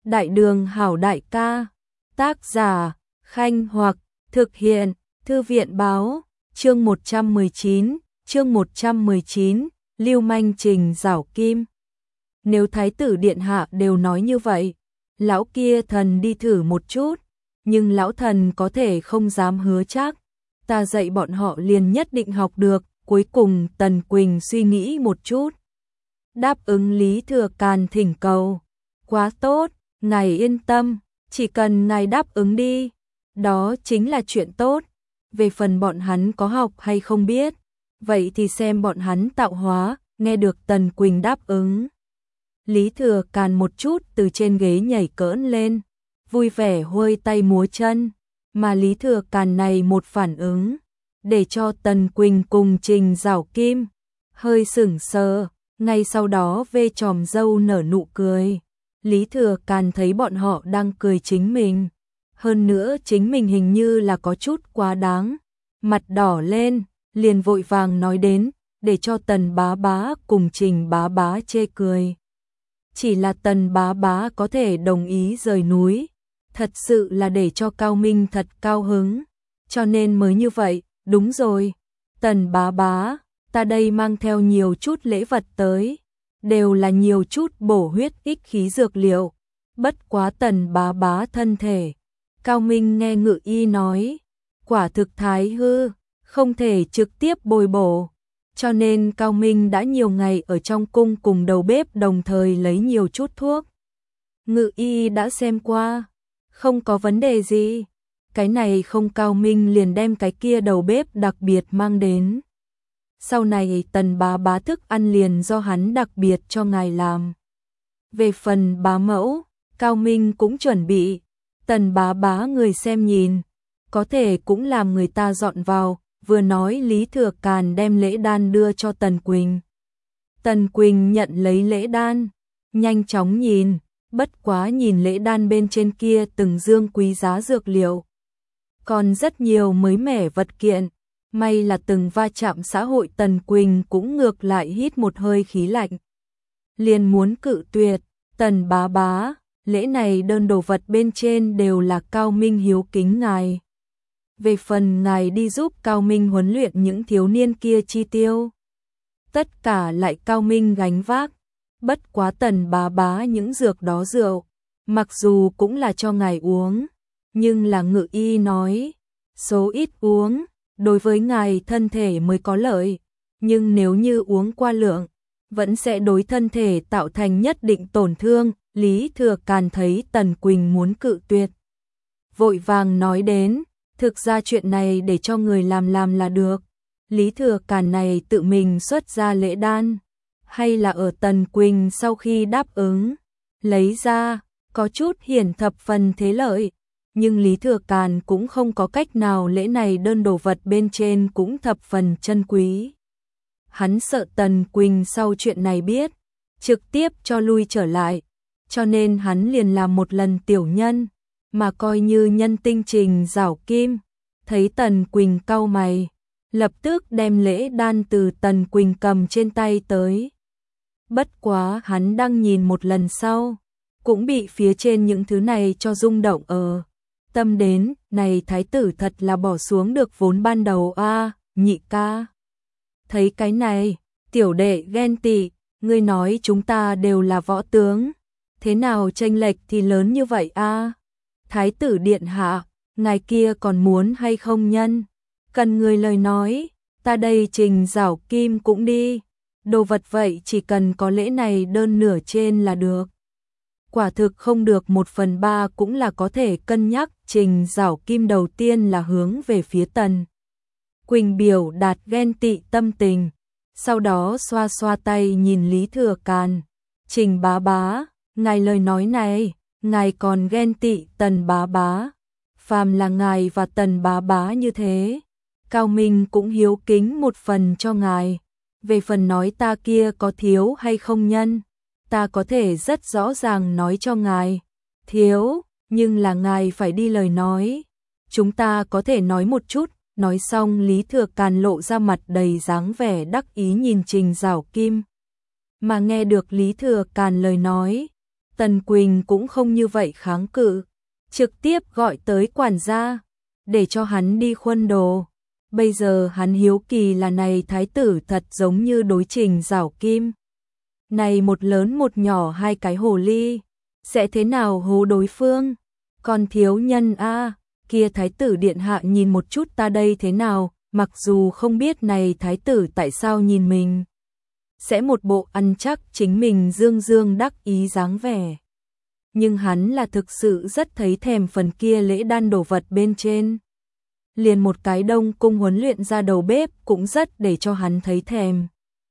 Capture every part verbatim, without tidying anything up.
Đại đường hảo đại ca. Tác giả, Khanh Hoặc, thực hiện, Thư viện báo, chương một trăm mười chín, chương một trăm mười chín, lưu manh trình giảo kim. Nếu thái tử điện hạ đều nói như vậy, lão kia thần đi thử một chút, nhưng lão thần có thể không dám hứa chắc, ta dạy bọn họ liền nhất định học được. Cuối cùng Tần Quỳnh suy nghĩ một chút, đáp ứng Lý Thừa Càn thỉnh cầu. Quá tốt, ngài yên tâm, chỉ cần ngài đáp ứng đi, đó chính là chuyện tốt. Về phần bọn hắn có học hay không biết, vậy thì xem bọn hắn tạo hóa. Nghe được Tần Quỳnh đáp ứng, Lý Thừa Càn một chút từ trên ghế nhảy cỡn lên, vui vẻ huôi tay múa chân. Mà Lý Thừa Càn này một phản ứng, để cho Tần Quỳnh cùng Trình Giảo Kim hơi sửng sờ, ngay sau đó vê chòm râu nở nụ cười. Lý Thừa Càn thấy bọn họ đang cười chính mình, hơn nữa chính mình hình như là có chút quá đáng, mặt đỏ lên, liền vội vàng nói đến, để cho Tần Bá Bá cùng Trình Bá Bá chê cười. Chỉ là Tần Bá Bá có thể đồng ý rời núi, thật sự là để cho Cao Minh thật cao hứng, cho nên mới như vậy. Đúng rồi, Tần Bá Bá, ta đây mang theo nhiều chút lễ vật tới, đều là nhiều chút bổ huyết ích khí dược liệu. Bất quá Tần Bá Bá thân thể, Cao Minh nghe Ngự Y nói, quả thực thái hư, không thể trực tiếp bồi bổ, cho nên Cao Minh đã nhiều ngày ở trong cung cùng đầu bếp đồng thời lấy nhiều chút thuốc. Ngự Y đã xem qua, không có vấn đề gì. Cái này không, Cao Minh liền đem cái kia đầu bếp đặc biệt mang đến. Sau này Tần Bá Bá thức ăn liền do hắn đặc biệt cho ngài làm. Về phần bá mẫu, Cao Minh cũng chuẩn bị. Tần Bá Bá người xem nhìn, có thể cũng làm người ta dọn vào. Vừa nói Lý Thừa Càn đem lễ đan đưa cho Tần Quỳnh. Tần Quỳnh nhận lấy lễ đan, nhanh chóng nhìn, bất quá nhìn lễ đan bên trên kia từng dương quý giá dược liệu, còn rất nhiều mới mẻ vật kiện, may là từng va chạm xã hội. Tần Quỳnh cũng ngược lại hít một hơi khí lạnh, liền muốn cự tuyệt. Tần Bá Bá, lễ này đơn đồ vật bên trên đều là Cao Minh hiếu kính ngài. Về phần ngài đi giúp Cao Minh huấn luyện những thiếu niên kia chi tiêu, tất cả lại Cao Minh gánh vác. Bất quá Tần Bá Bá những dược đó rượu, mặc dù cũng là cho ngài uống, nhưng là Ngự Y nói, số ít uống, đối với ngài thân thể mới có lợi, nhưng nếu như uống qua lượng, vẫn sẽ đối thân thể tạo thành nhất định tổn thương. Lý Thừa Càn thấy Tần Quỳnh muốn cự tuyệt, vội vàng nói đến, thực ra chuyện này để cho người làm làm là được. Lý Thừa Càn này tự mình xuất ra lễ đan, hay là ở Tần Quỳnh sau khi đáp ứng, lấy ra, có chút hiển thập phần thế lợi. Nhưng Lý Thừa Càn cũng không có cách nào, lễ này đơn đồ vật bên trên cũng thập phần chân quý. Hắn sợ Tần Quỳnh sau chuyện này biết, trực tiếp cho lui trở lại, cho nên hắn liền làm một lần tiểu nhân, mà coi như nhân tinh. Trình Giảo Kim thấy Tần Quỳnh cau mày, lập tức đem lễ đan từ Tần Quỳnh cầm trên tay tới. Bất quá hắn đang nhìn một lần sau, cũng bị phía trên những thứ này cho rung động ở tâm đến, này thái tử thật là bỏ xuống được vốn ban đầu a. À, nhị ca, thấy cái này, tiểu đệ ghen tị, ngươi nói chúng ta đều là võ tướng, thế nào chênh lệch thì lớn như vậy a? À? Thái tử điện hạ, ngài kia còn muốn hay không nhân? Cần người lời nói, ta đây Trình Giảo Kim cũng đi. Đồ vật vậy chỉ cần có lễ này đơn nửa trên là được. Quả thực không được một phần ba cũng là có thể cân nhắc. Trình Giảo Kim đầu tiên là hướng về phía Tần Quỳnh biểu đạt ghen tị tâm tình, sau đó xoa xoa tay nhìn Lý Thừa Càn. Trình Bá Bá, ngài lời nói này, ngài còn ghen tị Tần Bá Bá. Phàm là ngài và Tần Bá Bá như thế, Cao Minh cũng hiếu kính một phần cho ngài. Về phần nói ta kia có thiếu hay không nhân, ta có thể rất rõ ràng nói cho ngài, thiếu, nhưng là ngài phải đi lời nói. Chúng ta có thể nói một chút. Nói xong Lý Thừa Càn lộ ra mặt đầy dáng vẻ đắc ý nhìn Trình Giảo Kim. Mà nghe được Lý Thừa Càn lời nói, Tần Quỳnh cũng không như vậy kháng cự, trực tiếp gọi tới quản gia, để cho hắn đi khuân đồ. Bây giờ hắn hiếu kỳ là này thái tử thật giống như đối Trình Giảo Kim. Này một lớn một nhỏ hai cái hồ ly, sẽ thế nào hố đối phương? Còn thiếu nhân a, kia thái tử điện hạ nhìn một chút ta đây thế nào, mặc dù không biết này thái tử tại sao nhìn mình. Sẽ một bộ ăn chắc chính mình dương dương đắc ý dáng vẻ. Nhưng hắn là thực sự rất thấy thèm phần kia lễ đan đồ vật bên trên. Liền một cái đông cung huấn luyện ra đầu bếp cũng rất để cho hắn thấy thèm.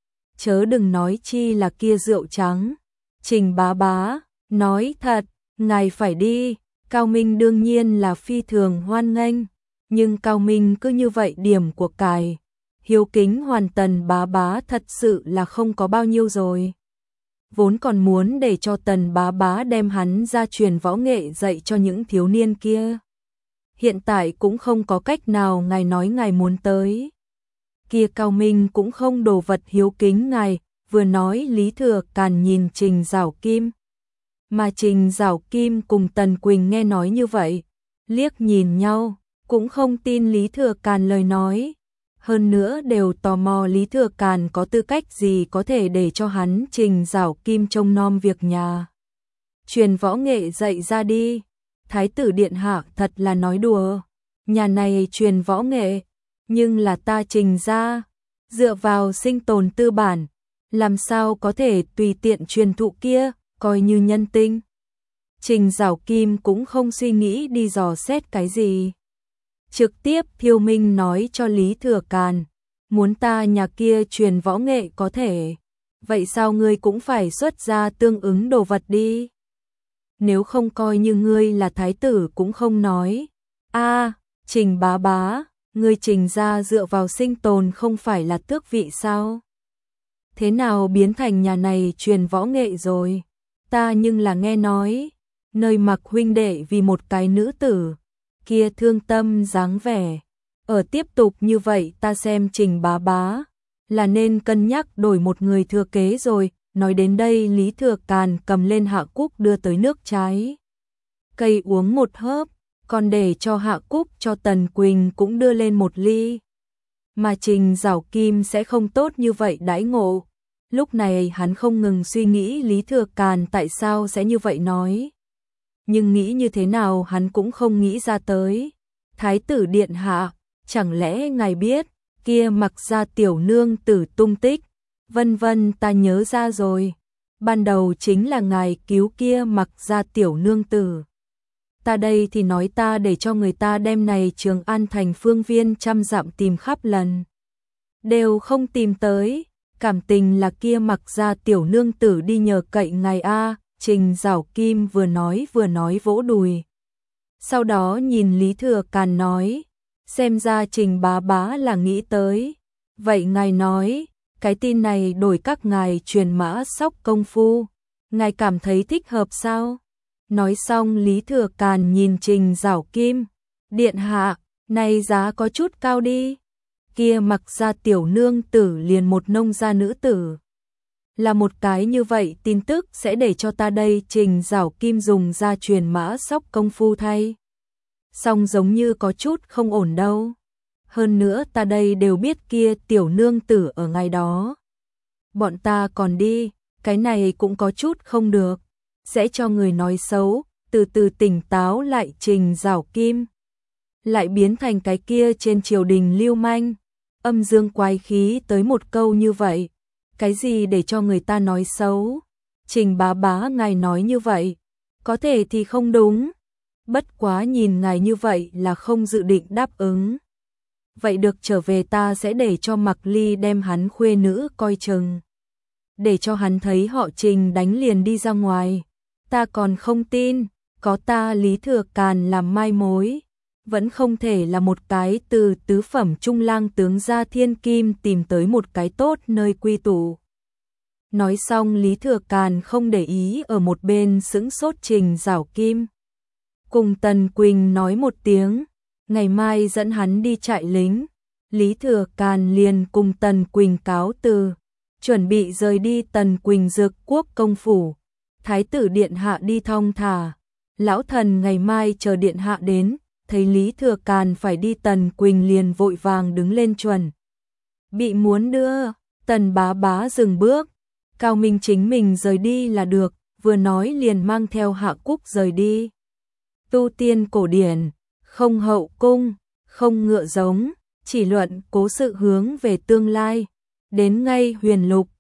Chớ đừng nói chi là kia rượu trắng. Trình bá bá, nói thật, ngài phải đi. Cao Minh đương nhiên là phi thường hoan nghênh, nhưng Cao Minh cứ như vậy điểm của cải. Hiếu kính hoàn tần bá bá thật sự là không có bao nhiêu rồi. Vốn còn muốn để cho tần bá bá đem hắn ra truyền võ nghệ dạy cho những thiếu niên kia. Hiện tại cũng không có cách nào ngài nói ngài muốn tới. Kia Cao Minh cũng không đồ vật hiếu kính ngài, vừa nói Lý Thừa Càn nhìn Trình Giảo Kim. Mà Trình Giảo Kim cùng Tần Quỳnh nghe nói như vậy, liếc nhìn nhau, cũng không tin Lý Thừa Càn lời nói. Hơn nữa đều tò mò Lý Thừa Càn có tư cách gì có thể để cho hắn Trình Giảo Kim trông nom việc nhà. Truyền võ nghệ dạy ra đi. Thái tử điện hạ thật là nói đùa. Nhà này truyền võ nghệ, nhưng là ta Trình gia, dựa vào sinh tồn tư bản, làm sao có thể tùy tiện truyền thụ kia, coi như nhân tinh. Trình Giảo Kim cũng không suy nghĩ đi dò xét cái gì. Trực tiếp Thiêu Minh nói cho Lý Thừa Càn, muốn ta nhà kia truyền võ nghệ có thể, vậy sao ngươi cũng phải xuất ra tương ứng đồ vật đi. Nếu không coi như ngươi là thái tử cũng không nói. A, Trình bá bá, ngươi Trình gia dựa vào sinh tồn không phải là tước vị sao? Thế nào biến thành nhà này truyền võ nghệ rồi? Ta nhưng là nghe nói, nơi Mặc huynh đệ vì một cái nữ tử, kia thương tâm dáng vẻ. Ở tiếp tục như vậy ta xem Trình bá bá, là nên cân nhắc đổi một người thừa kế rồi. Nói đến đây Lý Thừa Càn cầm lên Hạ Cúc đưa tới nước trái cây uống một hớp, còn để cho Hạ Cúc cho Tần Quỳnh cũng đưa lên một ly. Mà Trình Giảo Kim sẽ không tốt như vậy đãi ngộ. Lúc này hắn không ngừng suy nghĩ Lý Thừa Càn tại sao sẽ như vậy nói. Nhưng nghĩ như thế nào hắn cũng không nghĩ ra tới. Thái tử điện hạ, chẳng lẽ ngài biết, kia Mặc gia tiểu nương tử tung tích. Vân vân ta nhớ ra rồi. Ban đầu chính là ngài cứu kia Mặc gia tiểu nương tử. Ta đây thì nói ta để cho người ta đem này Trường An thành phương viên trăm dặm tìm khắp lần. Đều không tìm tới. Cảm tình là kia Mặc gia tiểu nương tử đi nhờ cậy ngài a. Trình Giảo Kim vừa nói vừa nói vỗ đùi. Sau đó nhìn Lý Thừa Càn nói, xem ra Trình bá bá là nghĩ tới. Vậy ngài nói, cái tin này đổi các ngài truyền mã sóc công phu, ngài cảm thấy thích hợp sao? Nói xong Lý Thừa Càn nhìn Trình Giảo Kim, điện hạ, này giá có chút cao đi. Kia Mặc gia tiểu nương tử liền một nông gia nữ tử. Là một cái như vậy tin tức sẽ để cho ta đây Trình Giảo Kim dùng ra truyền mã sóc công phu thay. Song giống như có chút không ổn đâu. Hơn nữa ta đây đều biết kia tiểu nương tử ở ngay đó. Bọn ta còn đi, cái này cũng có chút không được. Sẽ cho người nói xấu, từ từ tỉnh táo lại Trình Giảo Kim. Lại biến thành cái kia trên triều đình lưu manh. Âm dương quái khí tới một câu như vậy. Cái gì để cho người ta nói xấu? Trình bá bá ngài nói như vậy, có thể thì không đúng. Bất quá nhìn ngài như vậy là không dự định đáp ứng. Vậy được, trở về ta sẽ để cho Mặc Ly đem hắn khuê nữ coi chừng. Để cho hắn thấy họ Trình đánh liền đi ra ngoài. Ta còn không tin, có ta Lý Thừa Càn làm mai mối. Vẫn không thể là một cái từ tứ phẩm trung lang tướng gia thiên kim tìm tới một cái tốt nơi quy tụ. Nói xong Lý Thừa Càn không để ý ở một bên sững sốt Trình Giảo Kim. Cùng Tần Quỳnh nói một tiếng, ngày mai dẫn hắn đi trại lính. Lý Thừa Càn liền cùng Tần Quỳnh cáo từ, chuẩn bị rời đi Tần Quỳnh Dược Quốc công phủ. Thái tử điện hạ đi thong thả, lão thần ngày mai chờ điện hạ đến. Thấy Lý Thừa Càn phải đi, Tần Quỳnh liền vội vàng đứng lên chuẩn bị muốn đưa. Tần bá bá dừng bước, Cao Minh chính mình rời đi là được, vừa nói liền mang theo Hạ Cúc rời đi. Tu tiên cổ điển, không hậu cung, không ngựa giống, chỉ luận cố sự hướng về tương lai. Đến ngay Huyền Lục,